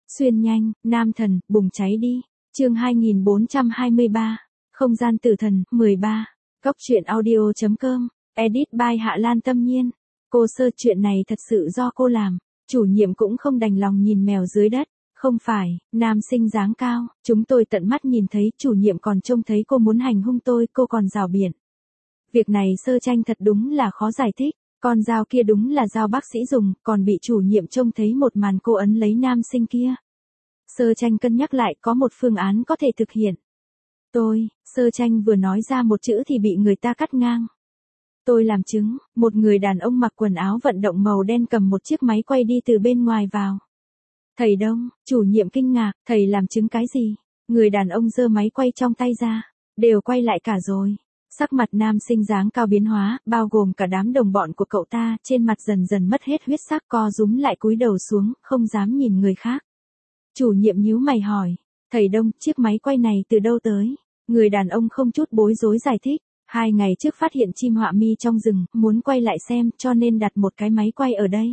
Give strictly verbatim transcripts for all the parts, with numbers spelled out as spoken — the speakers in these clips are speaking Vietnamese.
Xuyên nhanh, nam thần, bùng cháy đi. Chương hai nghìn bốn trăm hai mươi ba. Không gian tử thần, mười ba. Góc truyện audio chấm com. Edit by Hạ Lan Tâm Nhiên. Cô Sơ, chuyện này thật sự do cô làm. Chủ nhiệm cũng không đành lòng nhìn mèo dưới đất. Không phải, nam sinh dáng cao, chúng tôi tận mắt nhìn thấy, chủ nhiệm còn trông thấy cô muốn hành hung tôi, cô còn rảo biện. Việc này Sơ Tranh thật đúng là khó giải thích. Con dao kia đúng là dao bác sĩ dùng, còn bị chủ nhiệm trông thấy một màn cô ấn lấy nam sinh kia. Sơ Tranh cân nhắc lại, có một phương án có thể thực hiện. Tôi, Sơ Tranh vừa nói ra một chữ thì bị người ta cắt ngang. Tôi làm chứng, một người đàn ông mặc quần áo vận động màu đen cầm một chiếc máy quay đi từ bên ngoài vào. Thầy Đông, chủ nhiệm kinh ngạc, thầy làm chứng cái gì? Người đàn ông giơ máy quay trong tay ra, đều quay lại cả rồi. Sắc mặt nam sinh dáng cao biến hóa, bao gồm cả đám đồng bọn của cậu ta, trên mặt dần dần mất hết huyết sắc, co rúm lại cúi đầu xuống, không dám nhìn người khác. Chủ nhiệm nhíu mày hỏi, thầy Đông, chiếc máy quay này từ đâu tới? Người đàn ông không chút bối rối giải thích, hai ngày trước phát hiện chim họa mi trong rừng, muốn quay lại xem, cho nên đặt một cái máy quay ở đây.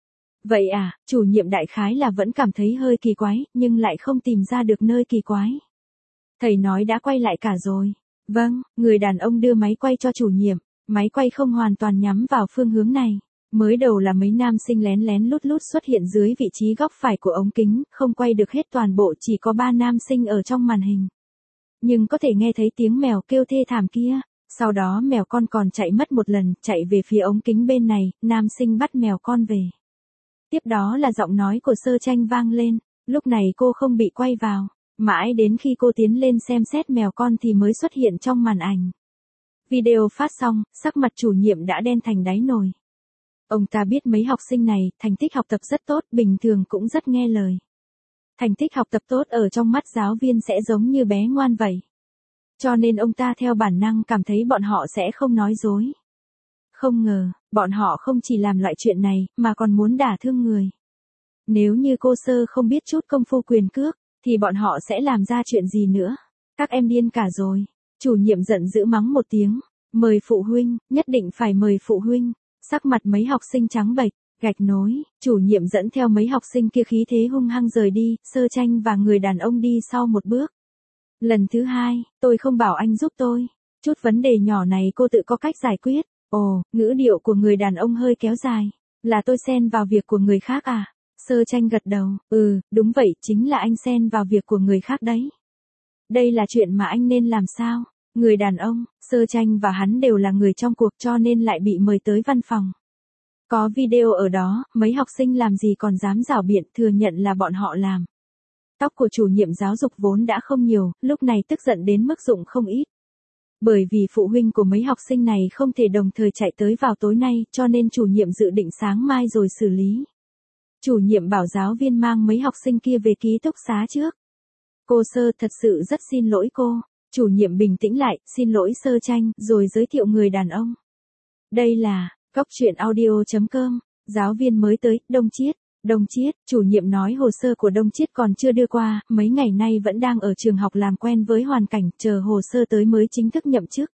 Vậy à, chủ nhiệm đại khái là vẫn cảm thấy hơi kỳ quái, nhưng lại không tìm ra được nơi kỳ quái. Thầy nói đã quay lại cả rồi. Vâng, người đàn ông đưa máy quay cho chủ nhiệm, máy quay không hoàn toàn nhắm vào phương hướng này. Mới đầu là mấy nam sinh lén lén lút lút xuất hiện dưới vị trí góc phải của ống kính, không quay được hết toàn bộ, chỉ có ba nam sinh ở trong màn hình. Nhưng có thể nghe thấy tiếng mèo kêu thê thảm kia, sau đó mèo con còn chạy mất một lần, chạy về phía ống kính bên này, nam sinh bắt mèo con về. Tiếp đó là giọng nói của Sơ Tranh vang lên, lúc này cô không bị quay vào. Mãi đến khi cô tiến lên xem xét mèo con thì mới xuất hiện trong màn ảnh. Video phát xong, sắc mặt chủ nhiệm đã đen thành đáy nồi. Ông ta biết mấy học sinh này, thành tích học tập rất tốt, bình thường cũng rất nghe lời. Thành tích học tập tốt ở trong mắt giáo viên sẽ giống như bé ngoan vậy. Cho nên ông ta theo bản năng cảm thấy bọn họ sẽ không nói dối. Không ngờ, bọn họ không chỉ làm loại chuyện này, mà còn muốn đả thương người. Nếu như cô Sơ không biết chút công phu quyền cước, thì bọn họ sẽ làm ra chuyện gì nữa? Các em điên cả rồi. Chủ nhiệm giận dữ mắng một tiếng. Mời phụ huynh, nhất định phải mời phụ huynh. Sắc mặt mấy học sinh trắng bệch, gạch nối. Chủ nhiệm dẫn theo mấy học sinh kia khí thế hung hăng rời đi. Sơ Tranh và người đàn ông đi sau một bước. Lần thứ hai, tôi không bảo anh giúp tôi. Chút vấn đề nhỏ này cô tự có cách giải quyết. Ồ, ngữ điệu của người đàn ông hơi kéo dài. Là tôi xen vào việc của người khác à? Sơ Tranh gật đầu, ừ, đúng vậy, chính là anh xen vào việc của người khác đấy. Đây là chuyện mà anh nên làm sao? Người đàn ông, Sơ Tranh và hắn đều là người trong cuộc cho nên lại bị mời tới văn phòng. Có video ở đó, mấy học sinh làm gì còn dám rảo biện, thừa nhận là bọn họ làm. Tóc của chủ nhiệm giáo dục vốn đã không nhiều, lúc này tức giận đến mức dụng không ít. Bởi vì phụ huynh của mấy học sinh này không thể đồng thời chạy tới vào tối nay, cho nên chủ nhiệm dự định sáng mai rồi xử lý. Chủ nhiệm bảo giáo viên mang mấy học sinh kia về ký túc xá trước. Cô Sơ, thật sự rất xin lỗi cô. Chủ nhiệm bình tĩnh lại, xin lỗi Sơ Tranh, rồi giới thiệu người đàn ông. Đây là, góc truyện audio chấm com, giáo viên mới tới, Đông Chiết. Đông Chiết, chủ nhiệm nói hồ sơ của Đông Chiết còn chưa đưa qua, mấy ngày nay vẫn đang ở trường học làm quen với hoàn cảnh, chờ hồ sơ tới mới chính thức nhậm chức.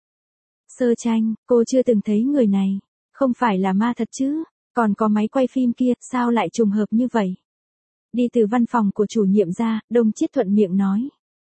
Sơ Tranh, cô chưa từng thấy người này. Không phải là ma thật chứ? Còn có máy quay phim kia, sao lại trùng hợp như vậy? Đi từ văn phòng của chủ nhiệm ra, Đông Chiết thuận miệng nói.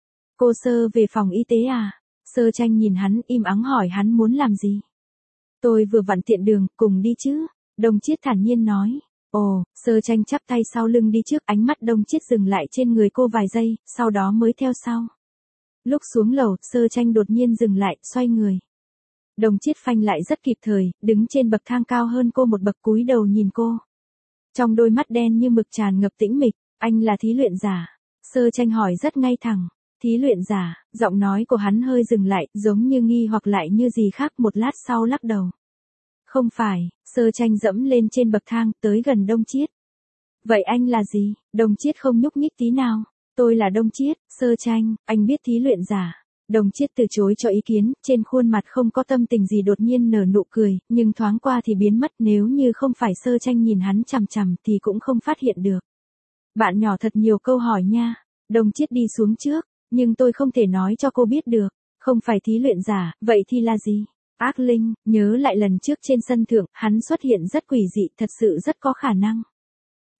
Cô Sơ về phòng y tế à? Sơ Tranh nhìn hắn, im ắng hỏi hắn muốn làm gì? Tôi vừa vặn tiện đường, cùng đi chứ? Đông Chiết thản nhiên nói. Ồ, Sơ Tranh chắp tay sau lưng đi trước, ánh mắt Đông Chiết dừng lại trên người cô vài giây, sau đó mới theo sau. Lúc xuống lầu, Sơ Tranh đột nhiên dừng lại, xoay người. Đông Chiết phanh lại rất kịp thời, đứng trên bậc thang cao hơn cô một bậc, cúi đầu nhìn cô. Trong đôi mắt đen như mực tràn ngập tĩnh mịch, anh là thí luyện giả. Sơ Tranh hỏi rất ngay thẳng, thí luyện giả, giọng nói của hắn hơi dừng lại, giống như nghi hoặc lại như gì khác, một lát sau lắc đầu. Không phải, Sơ Tranh dẫm lên trên bậc thang, tới gần Đông Chiết. Vậy anh là gì? Đông Chiết không nhúc nhích tí nào. Tôi là Đông Chiết. Sơ Tranh, anh biết thí luyện giả. Đông Chiết từ chối cho ý kiến, trên khuôn mặt không có tâm tình gì, đột nhiên nở nụ cười, nhưng thoáng qua thì biến mất, nếu như không phải Sơ Tranh nhìn hắn chằm chằm thì cũng không phát hiện được. Bạn nhỏ thật nhiều câu hỏi nha. Đông Chiết đi xuống trước, nhưng tôi không thể nói cho cô biết được. Không phải thí luyện giả, vậy thì là gì? Ác linh, nhớ lại lần trước trên sân thượng, hắn xuất hiện rất quỷ dị, thật sự rất có khả năng.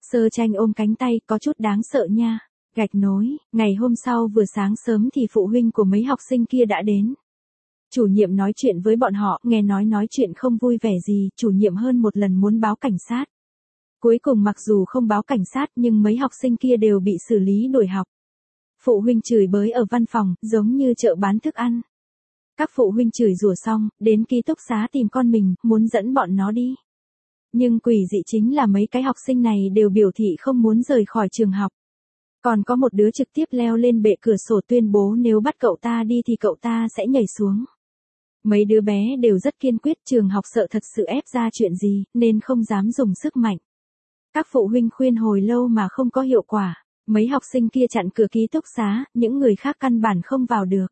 Sơ Tranh ôm cánh tay, có chút đáng sợ nha. Gạch nối, ngày hôm sau vừa sáng sớm thì phụ huynh của mấy học sinh kia đã đến. Chủ nhiệm nói chuyện với bọn họ, nghe nói nói chuyện không vui vẻ gì, chủ nhiệm hơn một lần muốn báo cảnh sát. Cuối cùng mặc dù không báo cảnh sát nhưng mấy học sinh kia đều bị xử lý đuổi học. Phụ huynh chửi bới ở văn phòng, giống như chợ bán thức ăn. Các phụ huynh chửi rủa xong, đến ký túc xá tìm con mình, muốn dẫn bọn nó đi. Nhưng quỷ dị chính là mấy cái học sinh này đều biểu thị không muốn rời khỏi trường học. Còn có một đứa trực tiếp leo lên bệ cửa sổ tuyên bố nếu bắt cậu ta đi thì cậu ta sẽ nhảy xuống. Mấy đứa bé đều rất kiên quyết, trường học sợ thật sự ép ra chuyện gì, nên không dám dùng sức mạnh. Các phụ huynh khuyên hồi lâu mà không có hiệu quả. Mấy học sinh kia chặn cửa ký túc xá, những người khác căn bản không vào được.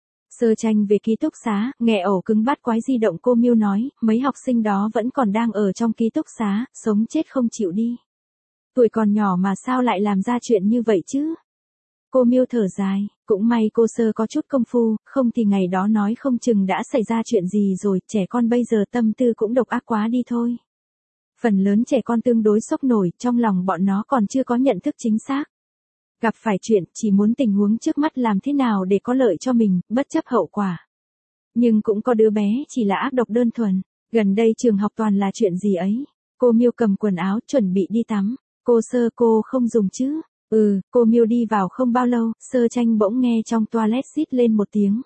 Sơ Tranh về ký túc xá, nghe ổ cứng bát quái di động cô Miêu nói, mấy học sinh đó vẫn còn đang ở trong ký túc xá, sống chết không chịu đi. Tuổi còn nhỏ mà sao lại làm ra chuyện như vậy chứ? Cô Miêu thở dài, cũng may cô Sơ có chút công phu, không thì ngày đó nói không chừng đã xảy ra chuyện gì rồi, trẻ con bây giờ tâm tư cũng độc ác quá đi thôi. Phần lớn trẻ con tương đối sốc nổi, trong lòng bọn nó còn chưa có nhận thức chính xác. Gặp phải chuyện, chỉ muốn tình huống trước mắt làm thế nào để có lợi cho mình, bất chấp hậu quả. Nhưng cũng có đứa bé chỉ là ác độc đơn thuần, gần đây trường học toàn là chuyện gì ấy. Cô Miêu cầm quần áo chuẩn bị đi tắm, cô Sơ cô không dùng chứ? Ừ, cô Miêu đi vào không bao lâu, Sơ Tranh bỗng nghe trong toilet xít lên một tiếng.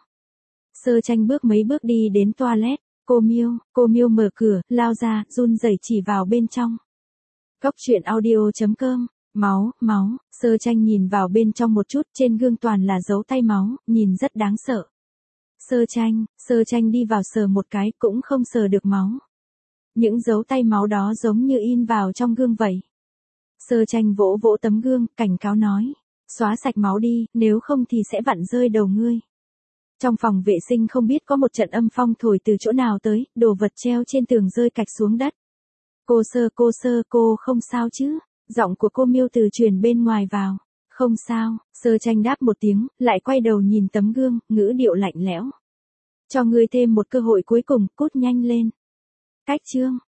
Sơ Tranh bước mấy bước đi đến toilet, cô Miêu, cô Miêu mở cửa, lao ra, run rẩy chỉ vào bên trong. Góc truyện audio chấm com. Máu, máu, Sơ Tranh nhìn vào bên trong một chút, trên gương toàn là dấu tay máu, nhìn rất đáng sợ. Sơ Tranh, Sơ Tranh đi vào sờ một cái, cũng không sờ được máu. Những dấu tay máu đó giống như in vào trong gương vậy. Sơ Tranh vỗ vỗ tấm gương, cảnh cáo nói, xóa sạch máu đi, nếu không thì sẽ vặn rơi đầu ngươi. Trong phòng vệ sinh không biết có một trận âm phong thổi từ chỗ nào tới, đồ vật treo trên tường rơi cạch xuống đất. Cô Sơ, cô Sơ, cô không sao chứ? Giọng của cô Miêu từ truyền bên ngoài vào. Không sao, Sơ Tranh đáp một tiếng, lại quay đầu nhìn tấm gương, ngữ điệu lạnh lẽo. Cho ngươi thêm một cơ hội cuối cùng, cút nhanh lên. Cách chương.